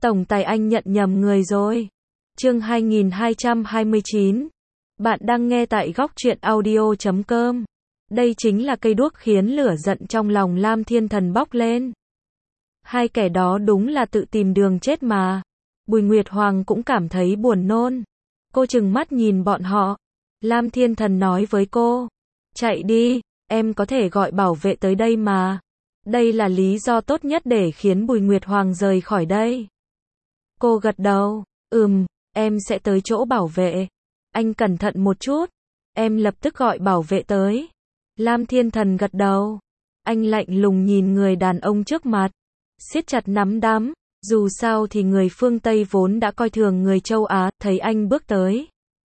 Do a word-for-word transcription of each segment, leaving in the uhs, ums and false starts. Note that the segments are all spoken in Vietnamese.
Tổng tài anh nhận nhầm người rồi. Chương hai nghìn hai trăm hai mươi chín. Bạn đang nghe tại góc truyện audio chấm com. Đây chính là cây đuốc khiến lửa giận trong lòng Lam Thiên Thần bốc lên. Hai kẻ đó đúng là tự tìm đường chết mà. Bùi Nguyệt Hoàng cũng cảm thấy buồn nôn. Cô trừng mắt nhìn bọn họ. Lam Thiên Thần nói với cô, chạy đi, em có thể gọi bảo vệ tới đây mà. Đây là lý do tốt nhất để khiến Bùi Nguyệt Hoàng rời khỏi đây. Cô gật đầu, ừm, em sẽ tới chỗ bảo vệ. Anh cẩn thận một chút, em lập tức gọi bảo vệ tới. Lam Thiên Thần gật đầu. Anh lạnh lùng nhìn người đàn ông trước mặt, siết chặt nắm đấm. Dù sao thì người phương Tây vốn đã coi thường người châu Á, thấy anh bước tới.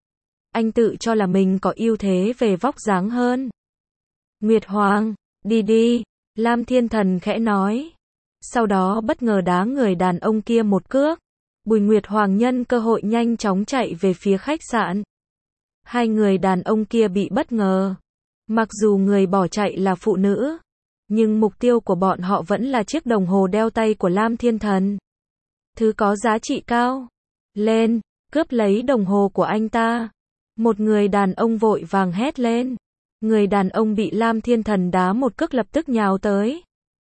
Anh tự cho là mình có ưu thế về vóc dáng hơn. Nguyệt Hoàng, đi đi, Lam Thiên Thần khẽ nói. Sau đó bất ngờ đá người đàn ông kia một cước. Bùi Nguyệt Hoàng nhân cơ hội nhanh chóng chạy về phía khách sạn. Hai người đàn ông kia bị bất ngờ. Mặc dù người bỏ chạy là phụ nữ, nhưng mục tiêu của bọn họ vẫn là chiếc đồng hồ đeo tay của Lam Thiên Thần. Thứ có giá trị cao. Lên, cướp lấy đồng hồ của anh ta. Một người đàn ông vội vàng hét lên. Người đàn ông bị Lam Thiên Thần đá một cước lập tức nhào tới.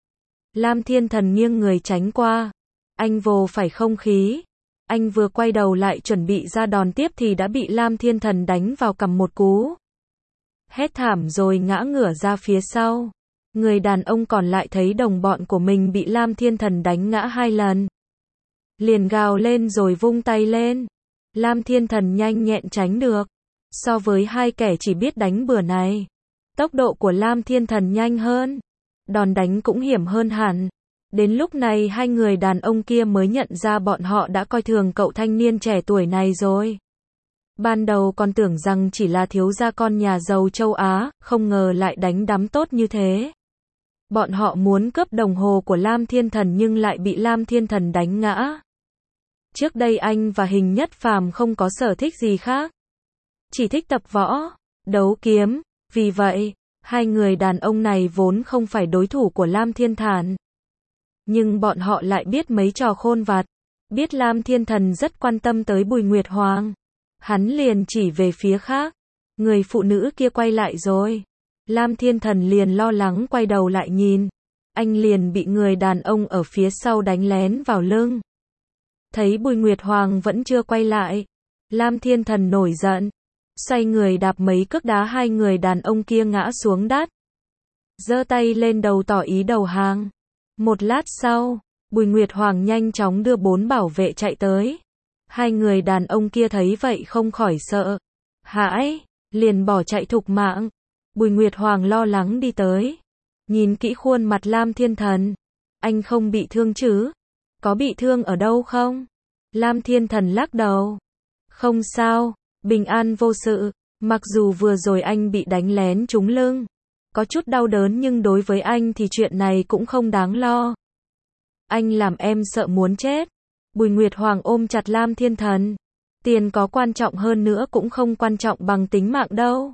Lam Thiên Thần nghiêng người tránh qua. Anh vồ phải không khí. Anh vừa quay đầu lại chuẩn bị ra đòn tiếp thì đã bị Lam Thiên Thần đánh vào cằm một cú. Hét thảm rồi ngã ngửa ra phía sau. Người đàn ông còn lại thấy đồng bọn của mình bị Lam Thiên Thần đánh ngã hai lần. Liền gào lên rồi vung tay lên. Lam Thiên Thần nhanh nhẹn tránh được. So với hai kẻ chỉ biết đánh bừa này, tốc độ của Lam Thiên Thần nhanh hơn. Đòn đánh cũng hiểm hơn hẳn. Đến lúc này hai người đàn ông kia mới nhận ra bọn họ đã coi thường cậu thanh niên trẻ tuổi này rồi. Ban đầu còn tưởng rằng chỉ là thiếu gia con nhà giàu châu Á, không ngờ lại đánh đấm tốt như thế. Bọn họ muốn cướp đồng hồ của Lam Thiên Thần nhưng lại bị Lam Thiên Thần đánh ngã. Trước đây anh và Hình Nhất Phàm không có sở thích gì khác. Chỉ thích tập võ, đấu kiếm. Vì vậy, hai người đàn ông này vốn không phải đối thủ của Lam Thiên Thần. Nhưng bọn họ lại biết mấy trò khôn vặt. Biết Lam Thiên Thần rất quan tâm tới Bùi Nguyệt Hoàng. Hắn liền chỉ về phía khác. Người phụ nữ kia quay lại rồi. Lam Thiên Thần liền lo lắng quay đầu lại nhìn. Anh liền bị người đàn ông ở phía sau đánh lén vào lưng. Thấy Bùi Nguyệt Hoàng vẫn chưa quay lại. Lam Thiên Thần nổi giận. Xoay người đạp mấy cước đá hai người đàn ông kia ngã xuống đất. Giơ tay lên đầu tỏ ý đầu hàng. Một lát sau, Bùi Nguyệt Hoàng nhanh chóng đưa bốn bảo vệ chạy tới. Hai người đàn ông kia thấy vậy không khỏi sợ hãi, liền bỏ chạy thục mạng. Bùi Nguyệt Hoàng lo lắng đi tới. Nhìn kỹ khuôn mặt Lam Thiên Thần. Anh không bị thương chứ? Có bị thương ở đâu không? Lam Thiên Thần lắc đầu. Không sao, bình an vô sự. Mặc dù vừa rồi anh bị đánh lén trúng lưng, có chút đau đớn nhưng đối với anh thì chuyện này cũng không đáng lo. Anh làm em sợ muốn chết. Bùi Nguyệt Hoàng ôm chặt Lam Thiên Thần. Tiền có quan trọng hơn nữa cũng không quan trọng bằng tính mạng đâu.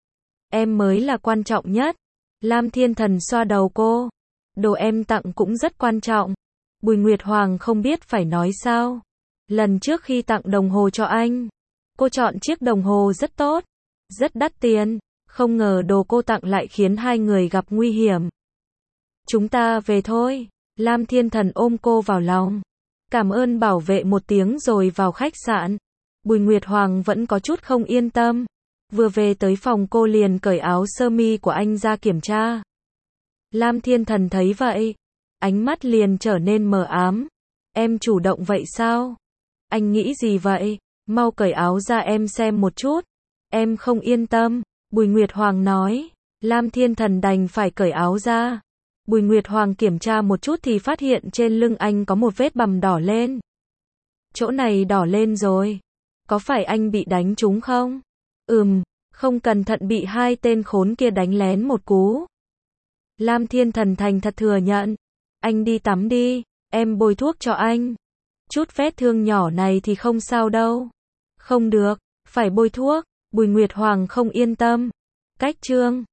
Em mới là quan trọng nhất. Lam Thiên Thần xoa đầu cô. Đồ em tặng cũng rất quan trọng. Bùi Nguyệt Hoàng không biết phải nói sao. Lần trước khi tặng đồng hồ cho anh, cô chọn chiếc đồng hồ rất tốt, rất đắt tiền. Không ngờ đồ cô tặng lại khiến hai người gặp nguy hiểm. Chúng ta về thôi. Lam Thiên Thần ôm cô vào lòng. Cảm ơn bảo vệ một tiếng rồi vào khách sạn. Bùi Nguyệt Hoàng vẫn có chút không yên tâm. Vừa về tới phòng cô liền cởi áo sơ mi của anh ra kiểm tra. Lam Thiên Thần thấy vậy, ánh mắt liền trở nên mờ ám. Em chủ động vậy sao? Anh nghĩ gì vậy? Mau cởi áo ra em xem một chút. Em không yên tâm. Bùi Nguyệt Hoàng nói. Lam Thiên Thần đành phải cởi áo ra. Bùi Nguyệt Hoàng kiểm tra một chút thì phát hiện trên lưng anh có một vết bầm đỏ lên. Chỗ này đỏ lên rồi. Có phải anh bị đánh trúng không? Ừm, không cẩn thận bị hai tên khốn kia đánh lén một cú. Lam Thiên Thần thành thật thừa nhận. Anh đi tắm đi, em bôi thuốc cho anh. Chút vết thương nhỏ này thì không sao đâu. Không được, phải bôi thuốc. Bùi Nguyệt Hoàng không yên tâm. Cách chương